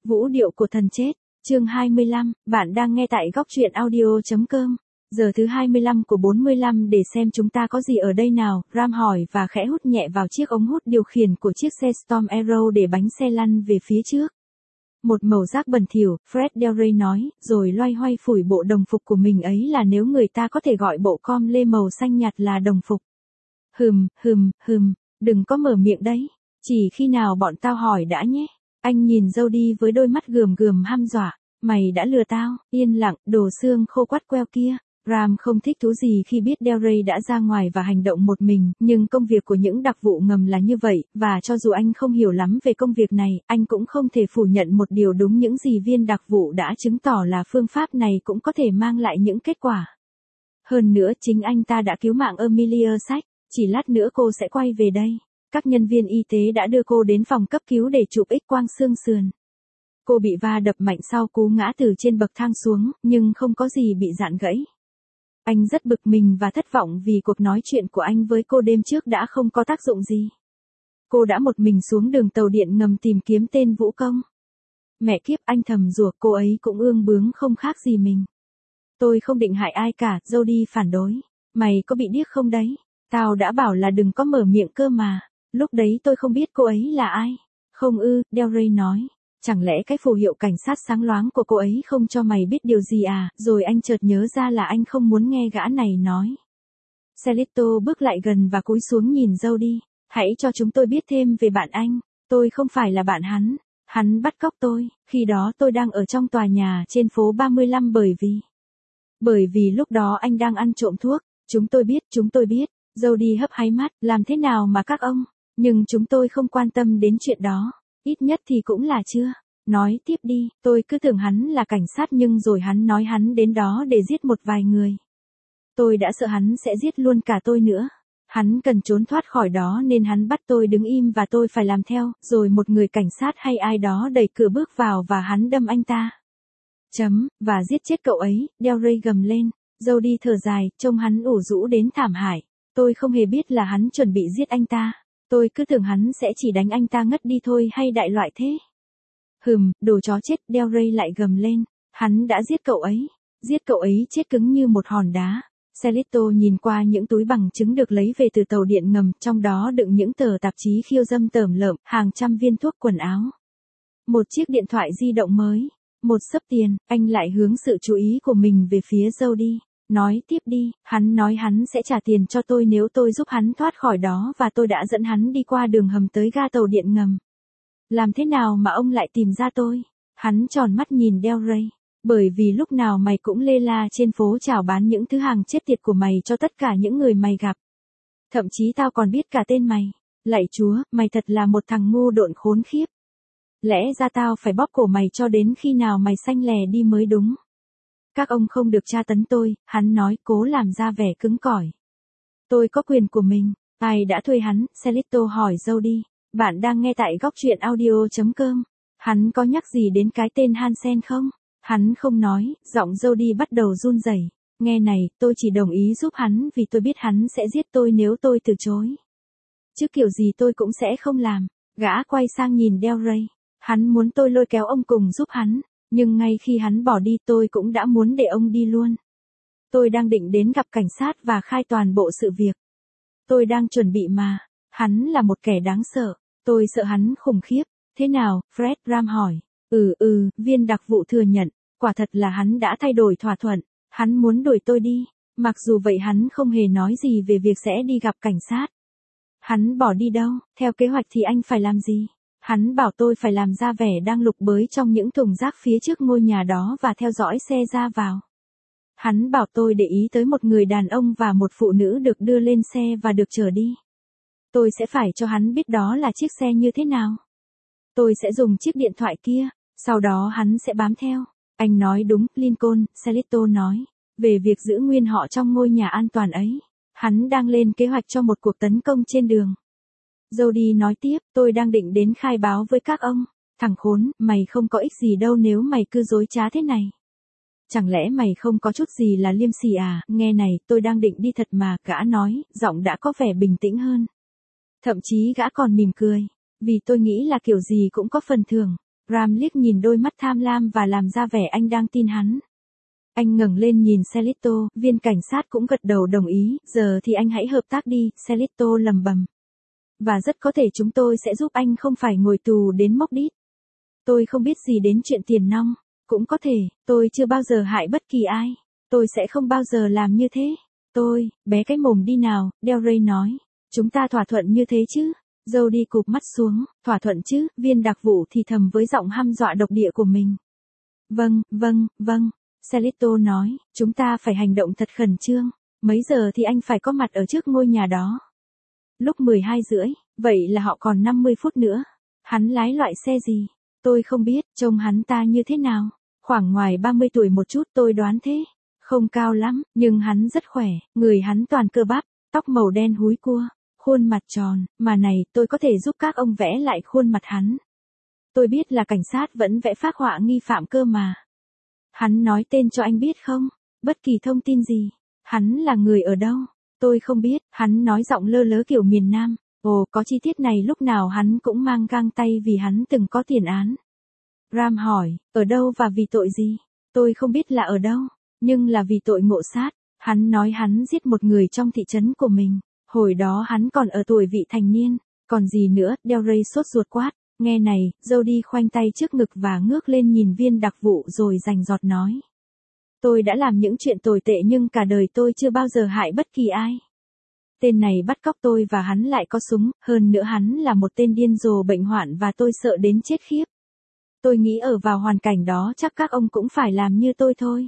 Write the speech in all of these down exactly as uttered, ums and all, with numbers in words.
Vũ điệu của thần chết, chương hai mươi lăm, bạn đang nghe tại góc truyện audio chấm com. Giờ thứ hai mươi lăm của bốn mươi lăm để xem chúng ta có gì ở đây nào, Ram hỏi và khẽ hút nhẹ vào chiếc ống hút điều khiển của chiếc xe Storm Arrow để bánh xe lăn về phía trước. Một màu rác bẩn thỉu, Fred Delray nói, rồi loay hoay phủi bộ đồng phục của mình ấy là nếu người ta có thể gọi bộ com lê màu xanh nhạt là đồng phục. Hừm, hừm, hừm, đừng có mở miệng đấy, chỉ khi nào bọn tao hỏi đã nhé. Anh nhìn Jody với đôi mắt gườm gườm hăm dọa, mày đã lừa tao, yên lặng, đồ xương khô quắt queo kia. Ram không thích thú gì khi biết Delray đã ra ngoài và hành động một mình, nhưng công việc của những đặc vụ ngầm là như vậy, và cho dù anh không hiểu lắm về công việc này, anh cũng không thể phủ nhận một điều đúng những gì viên đặc vụ đã chứng tỏ là phương pháp này cũng có thể mang lại những kết quả. Hơn nữa chính anh ta đã cứu mạng Amelia Sachs, chỉ lát nữa cô sẽ quay về đây. Các nhân viên y tế đã đưa cô đến phòng cấp cứu để chụp X-quang xương sườn. Cô bị va đập mạnh sau cú ngã từ trên bậc thang xuống, nhưng không có gì bị rạn gãy. Anh rất bực mình và thất vọng vì cuộc nói chuyện của anh với cô đêm trước đã không có tác dụng gì. Cô đã một mình xuống đường tàu điện ngầm tìm kiếm tên vũ công. Mẹ kiếp, anh thầm rủa, cô ấy cũng ương bướng không khác gì mình. Tôi không định hại ai cả, Jody phản đối. Mày có bị điếc không đấy? Tao đã bảo là đừng có mở miệng cơ mà. Lúc đấy tôi không biết cô ấy là ai. Không ư, Delray nói. Chẳng lẽ cái phù hiệu cảnh sát sáng loáng của cô ấy không cho mày biết điều gì à? Rồi anh chợt nhớ ra là anh không muốn nghe gã này nói. Celito bước lại gần và cúi xuống nhìn Jody. Hãy cho chúng tôi biết thêm về bạn anh. Tôi không phải là bạn hắn. Hắn bắt cóc tôi. Khi đó tôi đang ở trong tòa nhà trên phố ba mươi lăm bởi vì... Bởi vì lúc đó anh đang ăn trộm thuốc. Chúng tôi biết, chúng tôi biết. Jody hấp háy mắt. Làm thế nào mà các ông? Nhưng chúng tôi không quan tâm đến chuyện đó. Ít nhất thì cũng là chưa. Nói tiếp đi, tôi cứ tưởng hắn là cảnh sát nhưng rồi hắn nói hắn đến đó để giết một vài người. Tôi đã sợ hắn sẽ giết luôn cả tôi nữa. Hắn cần trốn thoát khỏi đó nên hắn bắt tôi đứng im và tôi phải làm theo, rồi một người cảnh sát hay ai đó đẩy cửa bước vào và hắn đâm anh ta. Chấm, và giết chết cậu ấy, Delray gầm lên. Jody thở dài, trông hắn ủ rũ đến thảm hại. Tôi không hề biết là hắn chuẩn bị giết anh ta. Tôi cứ tưởng hắn sẽ chỉ đánh anh ta ngất đi thôi hay đại loại thế. Hừm, đồ chó chết, Delray lại gầm lên. Hắn đã giết cậu ấy. Giết cậu ấy chết cứng như một hòn đá. Celito nhìn qua những túi bằng chứng được lấy về từ tàu điện ngầm, trong đó đựng những tờ tạp chí khiêu dâm tởm lợm, hàng trăm viên thuốc quần áo. Một chiếc điện thoại di động mới. Một xấp tiền, anh lại hướng sự chú ý của mình về phía Jody. Nói tiếp đi, hắn nói hắn sẽ trả tiền cho tôi nếu tôi giúp hắn thoát khỏi đó và tôi đã dẫn hắn đi qua đường hầm tới ga tàu điện ngầm. Làm thế nào mà ông lại tìm ra tôi? Hắn tròn mắt nhìn Delray. Bởi vì lúc nào mày cũng lê la trên phố chào bán những thứ hàng chết tiệt của mày cho tất cả những người mày gặp. Thậm chí tao còn biết cả tên mày. Lạy chúa, mày thật là một thằng ngu độn khốn khiếp. Lẽ ra tao phải bóp cổ mày cho đến khi nào mày xanh lè đi mới đúng. Các ông không được tra tấn tôi, hắn nói, cố làm ra vẻ cứng cỏi. Tôi có quyền của mình. Ai đã thuê hắn? Celito hỏi Jody. Bạn đang nghe tại góc truyện audio chấm com. Hắn có nhắc gì đến cái tên Hansen không? Hắn không nói, giọng Jody bắt đầu run rẩy. Nghe này, tôi chỉ đồng ý giúp hắn vì tôi biết hắn sẽ giết tôi nếu tôi từ chối. Chứ kiểu gì tôi cũng sẽ không làm. Gã quay sang nhìn Delray. Hắn muốn tôi lôi kéo ông cùng giúp hắn. Nhưng ngay khi hắn bỏ đi tôi cũng đã muốn để ông đi luôn. Tôi đang định đến gặp cảnh sát và khai toàn bộ sự việc. Tôi đang chuẩn bị mà. Hắn là một kẻ đáng sợ. Tôi sợ hắn khủng khiếp. Thế nào, Fred? Ram hỏi. Ừ ừ, viên đặc vụ thừa nhận. Quả thật là hắn đã thay đổi thỏa thuận. Hắn muốn đuổi tôi đi. Mặc dù vậy hắn không hề nói gì về việc sẽ đi gặp cảnh sát. Hắn bỏ đi đâu? Theo kế hoạch thì anh phải làm gì? Hắn bảo tôi phải làm ra vẻ đang lục bới trong những thùng rác phía trước ngôi nhà đó và theo dõi xe ra vào. Hắn bảo tôi để ý tới một người đàn ông và một phụ nữ được đưa lên xe và được chở đi. Tôi sẽ phải cho hắn biết đó là chiếc xe như thế nào. Tôi sẽ dùng chiếc điện thoại kia, sau đó hắn sẽ bám theo. Anh nói đúng, Lincoln, Celito nói. Về việc giữ nguyên họ trong ngôi nhà an toàn ấy. Hắn đang lên kế hoạch cho một cuộc tấn công trên đường. Jody nói tiếp, tôi đang định đến khai báo với các ông. Thằng khốn, mày không có ích gì đâu nếu mày cứ dối trá thế này. Chẳng lẽ mày không có chút gì là liêm sỉ à? Nghe này, tôi đang định đi thật mà, gã nói, giọng đã có vẻ bình tĩnh hơn. Thậm chí gã còn mỉm cười. Vì tôi nghĩ là kiểu gì cũng có phần thưởng. Ram liếc nhìn đôi mắt tham lam và làm ra vẻ anh đang tin hắn. Anh ngẩng lên nhìn Celito, viên cảnh sát cũng gật đầu đồng ý, giờ thì anh hãy hợp tác đi, Celito lầm bầm. Và rất có thể chúng tôi sẽ giúp anh không phải ngồi tù đến mốc đít. Tôi không biết gì đến chuyện tiền nong, cũng có thể, tôi chưa bao giờ hại bất kỳ ai. Tôi sẽ không bao giờ làm như thế. Tôi, bé cái mồm đi nào, Del Rey nói. Chúng ta thỏa thuận như thế chứ? Jody cụp mắt xuống, thỏa thuận chứ, viên đặc vụ thì thầm với giọng hăm dọa độc địa của mình. Vâng, vâng, vâng, Celito nói, chúng ta phải hành động thật khẩn trương, mấy giờ thì anh phải có mặt ở trước ngôi nhà đó. Lúc mười hai rưỡi, vậy là họ còn năm mươi phút nữa. Hắn lái loại xe gì? Tôi không biết, trông hắn ta như thế nào. Khoảng ngoài ba mươi tuổi một chút tôi đoán thế. Không cao lắm, nhưng hắn rất khỏe, người hắn toàn cơ bắp, tóc màu đen húi cua, khuôn mặt tròn, mà này tôi có thể giúp các ông vẽ lại khuôn mặt hắn. Tôi biết là cảnh sát vẫn vẽ phác họa nghi phạm cơ mà. Hắn nói tên cho anh biết không? Bất kỳ thông tin gì. Hắn là người ở đâu? Tôi không biết, hắn nói giọng lơ lớ kiểu miền Nam. Ồ, có chi tiết này lúc nào hắn cũng mang găng tay vì hắn từng có tiền án. Ram hỏi, ở đâu và vì tội gì? Tôi không biết là ở đâu, nhưng là vì tội ngộ sát. Hắn nói hắn giết một người trong thị trấn của mình. Hồi đó hắn còn ở tuổi vị thành niên. Còn gì nữa, Del Rey sốt ruột quát. Nghe này, Jody khoanh tay trước ngực và ngước lên nhìn viên đặc vụ rồi rành giọt nói. Tôi đã làm những chuyện tồi tệ nhưng cả đời tôi chưa bao giờ hại bất kỳ ai. Tên này bắt cóc tôi và hắn lại có súng, hơn nữa hắn là một tên điên rồ bệnh hoạn và tôi sợ đến chết khiếp. Tôi nghĩ ở vào hoàn cảnh đó chắc các ông cũng phải làm như tôi thôi.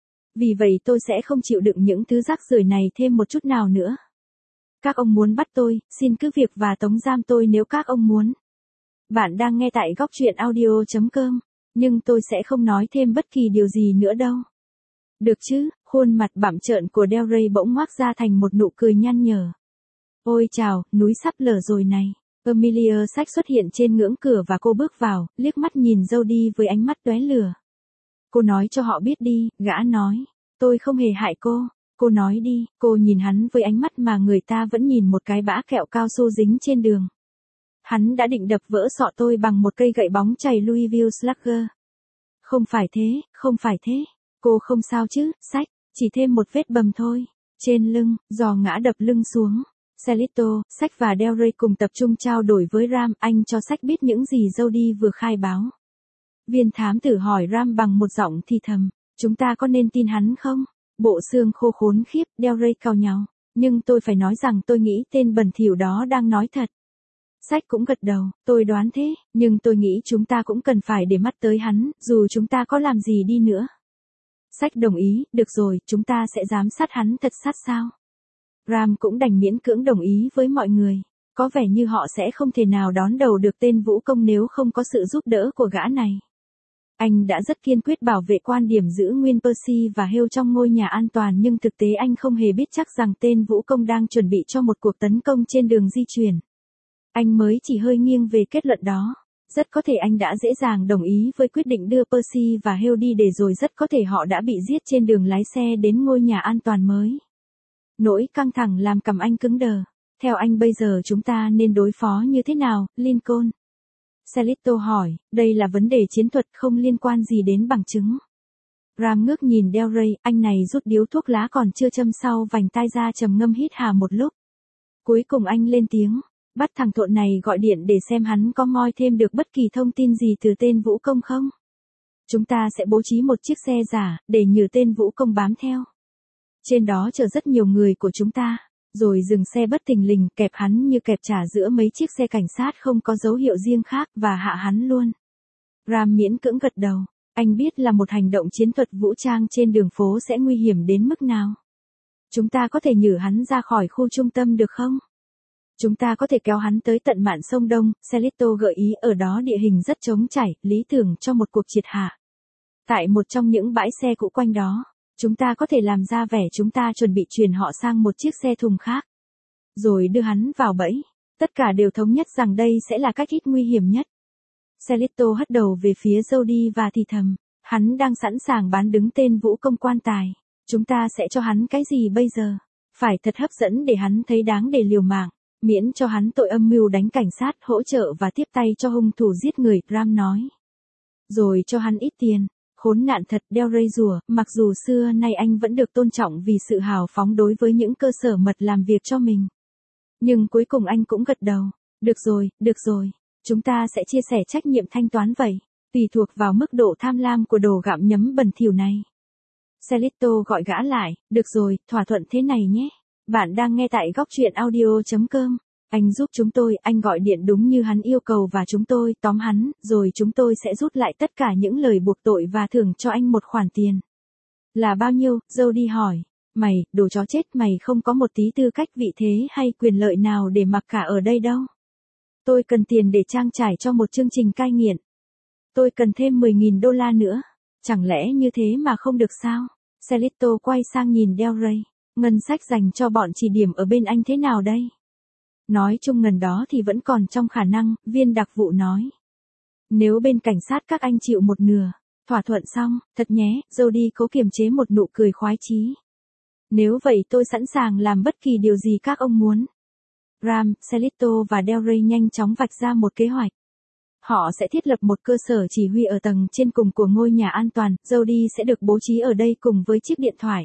Vì vậy tôi sẽ không chịu đựng những thứ rác rưởi này thêm một chút nào nữa. Các ông muốn bắt tôi, xin cứ việc và tống giam tôi nếu các ông muốn. Bạn đang nghe tại góc truyện audio chấm com, nhưng tôi sẽ không nói thêm bất kỳ điều gì nữa đâu. Được chứ, khuôn mặt bặm trợn của Del Rey bỗng ngoác ra thành một nụ cười nhăn nhở. Ôi chào, núi sắp lở rồi này. Amelia Sachs xuất hiện trên ngưỡng cửa và cô bước vào, liếc mắt nhìn Jody với ánh mắt tóe lửa. Cô nói cho họ biết đi, gã nói. Tôi không hề hại cô. Cô nói đi, cô nhìn hắn với ánh mắt mà người ta vẫn nhìn một cái bã kẹo cao su dính trên đường. Hắn đã định đập vỡ sọ tôi bằng một cây gậy bóng chày Louisville Slugger. Không phải thế, không phải thế. Cô không sao chứ, Sách, chỉ thêm một vết bầm thôi. Trên lưng, giò ngã đập lưng xuống. Celito, Sách và Del Rey cùng tập trung trao đổi với Ram, anh cho Sách biết những gì Jody vừa khai báo. Viên thám tử hỏi Ram bằng một giọng thì thầm, chúng ta có nên tin hắn không? Bộ xương khô khốn khiếp, Del Rey cau nhàu. Nhưng tôi phải nói rằng tôi nghĩ tên bẩn thỉu đó đang nói thật. Sách cũng gật đầu, tôi đoán thế, nhưng tôi nghĩ chúng ta cũng cần phải để mắt tới hắn, dù chúng ta có làm gì đi nữa. Sách đồng ý, được rồi, chúng ta sẽ giám sát hắn thật sát sao. Ram cũng đành miễn cưỡng đồng ý với mọi người. Có vẻ như họ sẽ không thể nào đón đầu được tên vũ công nếu không có sự giúp đỡ của gã này. Anh đã rất kiên quyết bảo vệ quan điểm giữ nguyên Percy và Hale trong ngôi nhà an toàn nhưng thực tế anh không hề biết chắc rằng tên vũ công đang chuẩn bị cho một cuộc tấn công trên đường di chuyển. Anh mới chỉ hơi nghiêng về kết luận đó. Rất có thể anh đã dễ dàng đồng ý với quyết định đưa Percy và Hale đi để rồi rất có thể họ đã bị giết trên đường lái xe đến ngôi nhà an toàn mới. Nỗi căng thẳng làm cằm anh cứng đờ. Theo anh bây giờ chúng ta nên đối phó như thế nào, Lincoln? Celito hỏi, đây là vấn đề chiến thuật không liên quan gì đến bằng chứng. Ram ngước nhìn Del Rey, anh này rút điếu thuốc lá còn chưa châm sau vành tai ra trầm ngâm hít hà một lúc. Cuối cùng anh lên tiếng, bắt thằng thộn này gọi điện để xem hắn có moi thêm được bất kỳ thông tin gì từ tên vũ công không. Chúng ta sẽ bố trí một chiếc xe giả, để nhờ tên vũ công bám theo. Trên đó chở rất nhiều người của chúng ta, rồi dừng xe bất thình lình kẹp hắn như kẹp chả giữa mấy chiếc xe cảnh sát không có dấu hiệu riêng khác và hạ hắn luôn. Ram miễn cưỡng gật đầu, anh biết là một hành động chiến thuật vũ trang trên đường phố sẽ nguy hiểm đến mức nào. Chúng ta có thể nhử hắn ra khỏi khu trung tâm được không? Chúng ta có thể kéo hắn tới tận mạn sông Đông, Celito gợi ý ở đó địa hình rất trống chảy, lý tưởng cho một cuộc triệt hạ. Tại một trong những bãi xe cũ quanh đó, chúng ta có thể làm ra vẻ chúng ta chuẩn bị chuyển họ sang một chiếc xe thùng khác. Rồi đưa hắn vào bẫy. Tất cả đều thống nhất rằng đây sẽ là cách ít nguy hiểm nhất. Celito hất đầu về phía Jody và thì thầm. Hắn đang sẵn sàng bán đứng tên vũ công quan tài. Chúng ta sẽ cho hắn cái gì bây giờ? Phải thật hấp dẫn để hắn thấy đáng để liều mạng. Miễn cho hắn tội âm mưu đánh cảnh sát, hỗ trợ và tiếp tay cho hung thủ giết người, Ram nói. rồi cho hắn ít tiền. Khốn nạn thật, Del Rey rủa, mặc dù xưa nay anh vẫn được tôn trọng vì sự hào phóng đối với những cơ sở mật làm việc cho mình. Nhưng cuối cùng anh cũng gật đầu. Được rồi, được rồi. Chúng ta sẽ chia sẻ trách nhiệm thanh toán vậy. Tùy thuộc vào mức độ tham lam của đồ gặm nhấm bẩn thỉu này. Celito gọi gã lại. Được rồi, thỏa thuận thế này nhé. Bạn đang nghe tại góc truyện audio.com. Anh giúp chúng tôi, anh gọi điện đúng như hắn yêu cầu và chúng tôi tóm hắn, rồi chúng tôi sẽ rút lại tất cả những lời buộc tội và thưởng cho anh một khoản tiền. Là bao nhiêu? Jody hỏi. Mày, đồ chó chết, mày không có một tí tư cách vị thế hay quyền lợi nào để mặc cả ở đây đâu. Tôi cần tiền để trang trải cho một chương trình cai nghiện. Tôi cần thêm mười nghìn đô la nữa. Chẳng lẽ như thế mà không được sao? Celito quay sang nhìn Del Rey. Ngân sách dành cho bọn chỉ điểm ở bên anh thế nào đây? Nói chung ngần đó thì vẫn còn trong khả năng, viên đặc vụ nói. Nếu bên cảnh sát các anh chịu một nửa, thỏa thuận xong, thật nhé, Jody cố kiềm chế một nụ cười khoái chí. Nếu vậy tôi sẵn sàng làm bất kỳ điều gì các ông muốn. Ram, Celito và Del Rey nhanh chóng vạch ra một kế hoạch. Họ sẽ thiết lập một cơ sở chỉ huy ở tầng trên cùng của ngôi nhà an toàn, Jody sẽ được bố trí ở đây cùng với chiếc điện thoại.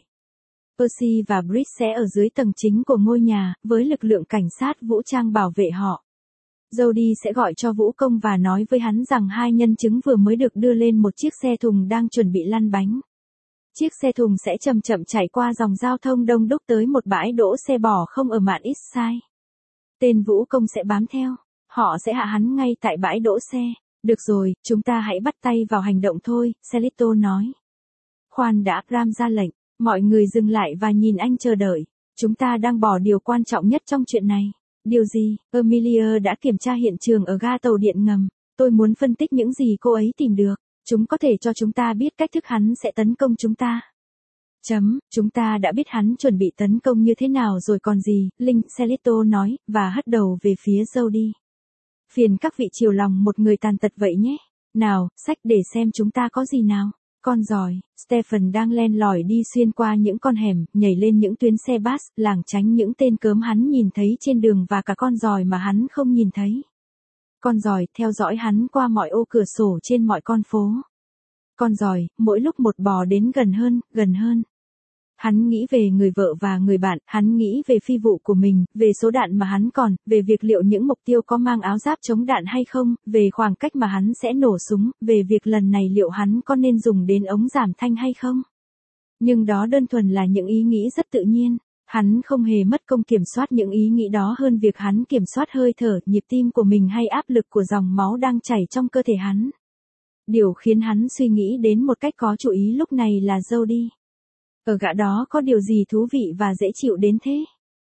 Percy và Britt sẽ ở dưới tầng chính của ngôi nhà, với lực lượng cảnh sát vũ trang bảo vệ họ. Jody sẽ gọi cho Vũ Công và nói với hắn rằng hai nhân chứng vừa mới được đưa lên một chiếc xe thùng đang chuẩn bị lăn bánh. Chiếc xe thùng sẽ chậm chậm chạy qua dòng giao thông đông đúc tới một bãi đỗ xe bò không ở mạn Eastside. Tên Vũ Công sẽ bám theo. Họ sẽ hạ hắn ngay tại bãi đỗ xe. Được rồi, chúng ta hãy bắt tay vào hành động thôi, Celito nói. Khoan đã, Ram ra lệnh. Mọi người dừng lại và nhìn anh chờ đợi. Chúng ta đang bỏ điều quan trọng nhất trong chuyện này. Điều gì? Amelia đã kiểm tra hiện trường ở ga tàu điện ngầm. Tôi muốn phân tích những gì cô ấy tìm được. Chúng có thể cho chúng ta biết cách thức hắn sẽ tấn công chúng ta. Chấm, chúng ta đã biết hắn chuẩn bị tấn công như thế nào rồi còn gì, Linh, Celito nói, và hất đầu về phía Jody. Phiền các vị chiều lòng một người tàn tật vậy nhé. Nào, sách để xem chúng ta có gì nào. Con giỏi, Stephen đang len lỏi đi xuyên qua những con hẻm, nhảy lên những tuyến xe bus, lảng tránh những tên cớm hắn nhìn thấy trên đường và cả con giỏi mà hắn không nhìn thấy. Con giỏi theo dõi hắn qua mọi ô cửa sổ trên mọi con phố. Con giỏi, mỗi lúc một bò đến gần hơn, gần hơn. Hắn nghĩ về người vợ và người bạn, hắn nghĩ về phi vụ của mình, về số đạn mà hắn còn, về việc liệu những mục tiêu có mang áo giáp chống đạn hay không, về khoảng cách mà hắn sẽ nổ súng, về việc lần này liệu hắn có nên dùng đến ống giảm thanh hay không. Nhưng đó đơn thuần là những ý nghĩ rất tự nhiên. Hắn không hề mất công kiểm soát những ý nghĩ đó hơn việc hắn kiểm soát hơi thở, nhịp tim của mình hay áp lực của dòng máu đang chảy trong cơ thể hắn. Điều khiến hắn suy nghĩ đến một cách có chủ ý lúc này là Jody. Ở gã đó có điều gì thú vị và dễ chịu đến thế?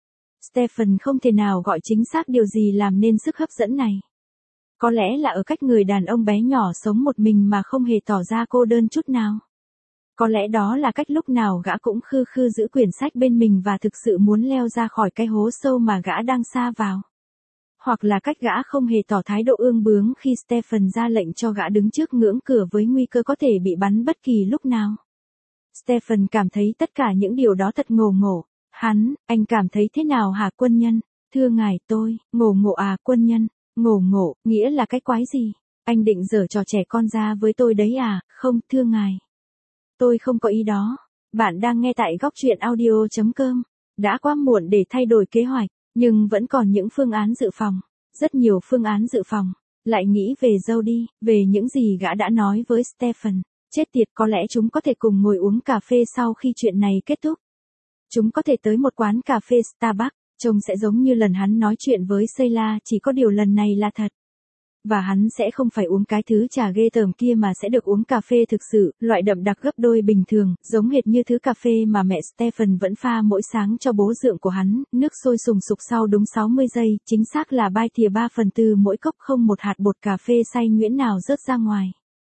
Stephen không thể nào gọi chính xác điều gì làm nên sức hấp dẫn này. Có lẽ là ở cách người đàn ông bé nhỏ sống một mình mà không hề tỏ ra cô đơn chút nào. Có lẽ đó là cách lúc nào gã cũng khư khư giữ quyển sách bên mình và thực sự muốn leo ra khỏi cái hố sâu mà gã đang sa vào. Hoặc là cách gã không hề tỏ thái độ ương bướng khi Stephen ra lệnh cho gã đứng trước ngưỡng cửa với nguy cơ có thể bị bắn bất kỳ lúc nào. Stephen cảm thấy tất cả những điều đó thật ngổ ngổ. Hắn, anh cảm thấy thế nào hả quân nhân? Thưa ngài tôi, ngổ ngộ à quân nhân, ngổ ngộ, nghĩa là cái quái gì? Anh định giở trò trẻ con ra với tôi đấy à? Không, thưa ngài. Tôi không có ý đó. Bạn đang nghe tại góc truyện audio.com. Đã quá muộn để thay đổi kế hoạch, nhưng vẫn còn những phương án dự phòng. Rất nhiều phương án dự phòng. Lại nghĩ về Jody, về những gì gã đã nói với Stephen. Chết tiệt, có lẽ chúng có thể cùng ngồi uống cà phê sau khi chuyện này kết thúc. Chúng có thể tới một quán cà phê Starbucks, trông sẽ giống như lần hắn nói chuyện với Sheila, chỉ có điều lần này là thật. Và hắn sẽ không phải uống cái thứ trà ghê tởm kia mà sẽ được uống cà phê thực sự, loại đậm đặc gấp đôi bình thường, giống hệt như thứ cà phê mà mẹ Stephen vẫn pha mỗi sáng cho bố dượng của hắn, nước sôi sùng sục sau đúng sáu mươi giây, chính xác là bai thìa ba phần tư mỗi cốc, không một hạt bột cà phê xay nhuyễn nào rớt ra ngoài.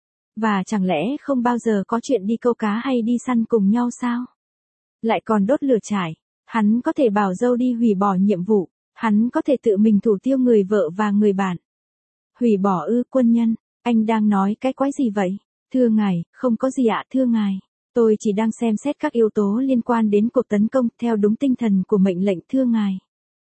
Và chẳng lẽ không bao giờ có chuyện đi câu cá hay đi săn cùng nhau sao? Lại còn đốt lửa trại. Hắn có thể bảo Jody hủy bỏ nhiệm vụ. Hắn có thể tự mình thủ tiêu người vợ và người bạn. Hủy bỏ ư quân nhân, anh đang nói cái quái gì vậy? Thưa ngài, không có gì ạ thưa ngài. Tôi chỉ đang xem xét các yếu tố liên quan đến cuộc tấn công theo đúng tinh thần của mệnh lệnh thưa ngài.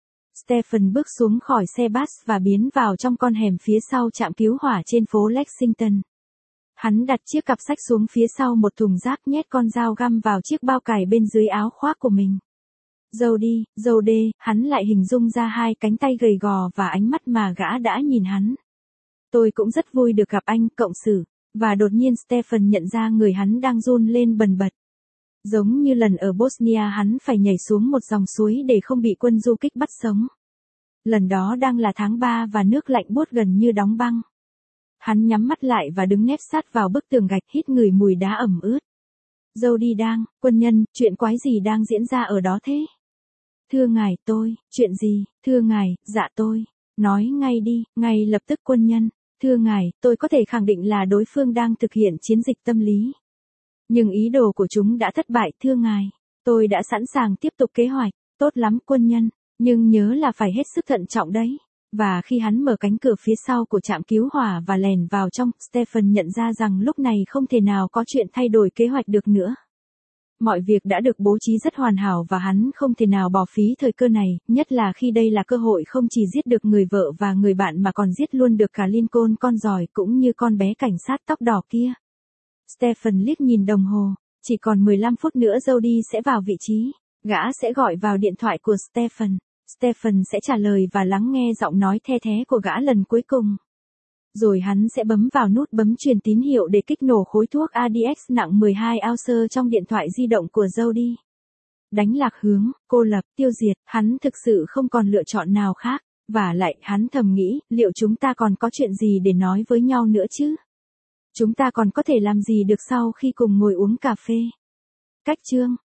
Stephen bước xuống khỏi xe bus và biến vào trong con hẻm phía sau trạm cứu hỏa trên phố Lexington. Hắn đặt chiếc cặp sách xuống phía sau một thùng rác, nhét con dao găm vào chiếc bao cải bên dưới áo khoác của mình. Jody, Jody, hắn lại hình dung ra hai cánh tay gầy gò và ánh mắt mà gã đã nhìn hắn. Tôi cũng rất vui được gặp anh, cộng sự. Và đột nhiên Stephen nhận ra người hắn đang run lên bần bật. Giống như lần ở Bosnia hắn phải nhảy xuống một dòng suối để không bị quân du kích bắt sống. Lần đó đang là tháng ba và nước lạnh buốt gần như đóng băng. Hắn nhắm mắt lại và đứng nép sát vào bức tường gạch, hít ngửi mùi đá ẩm ướt. Jody đang, quân nhân, chuyện quái gì đang diễn ra ở đó thế? Thưa ngài, tôi, chuyện gì, thưa ngài, dạ tôi. Nói ngay đi, ngay lập tức quân nhân. Thưa ngài, tôi có thể khẳng định là đối phương đang thực hiện chiến dịch tâm lý. Nhưng ý đồ của chúng đã thất bại, thưa ngài. Tôi đã sẵn sàng tiếp tục kế hoạch. Tốt lắm quân nhân, nhưng nhớ là phải hết sức thận trọng đấy. Và khi hắn mở cánh cửa phía sau của trạm cứu hỏa và lèn vào trong, Stephen nhận ra rằng lúc này không thể nào có chuyện thay đổi kế hoạch được nữa. Mọi việc đã được bố trí rất hoàn hảo và hắn không thể nào bỏ phí thời cơ này, nhất là khi đây là cơ hội không chỉ giết được người vợ và người bạn mà còn giết luôn được cả Lincoln con giỏi cũng như con bé cảnh sát tóc đỏ kia. Stephen liếc nhìn đồng hồ, chỉ còn mười lăm phút nữa Jody sẽ vào vị trí, gã sẽ gọi vào điện thoại của Stephen, Stephen sẽ trả lời và lắng nghe giọng nói the thé của gã lần cuối cùng. Rồi hắn sẽ bấm vào nút bấm truyền tín hiệu để kích nổ khối thuốc a đê ích nặng mười hai ounce trong điện thoại di động của Jody. Đánh lạc hướng, cô lập, tiêu diệt, hắn thực sự không còn lựa chọn nào khác, và lại hắn thầm nghĩ, liệu chúng ta còn có chuyện gì để nói với nhau nữa chứ? Chúng ta còn có thể làm gì được sau khi cùng ngồi uống cà phê? Cách chương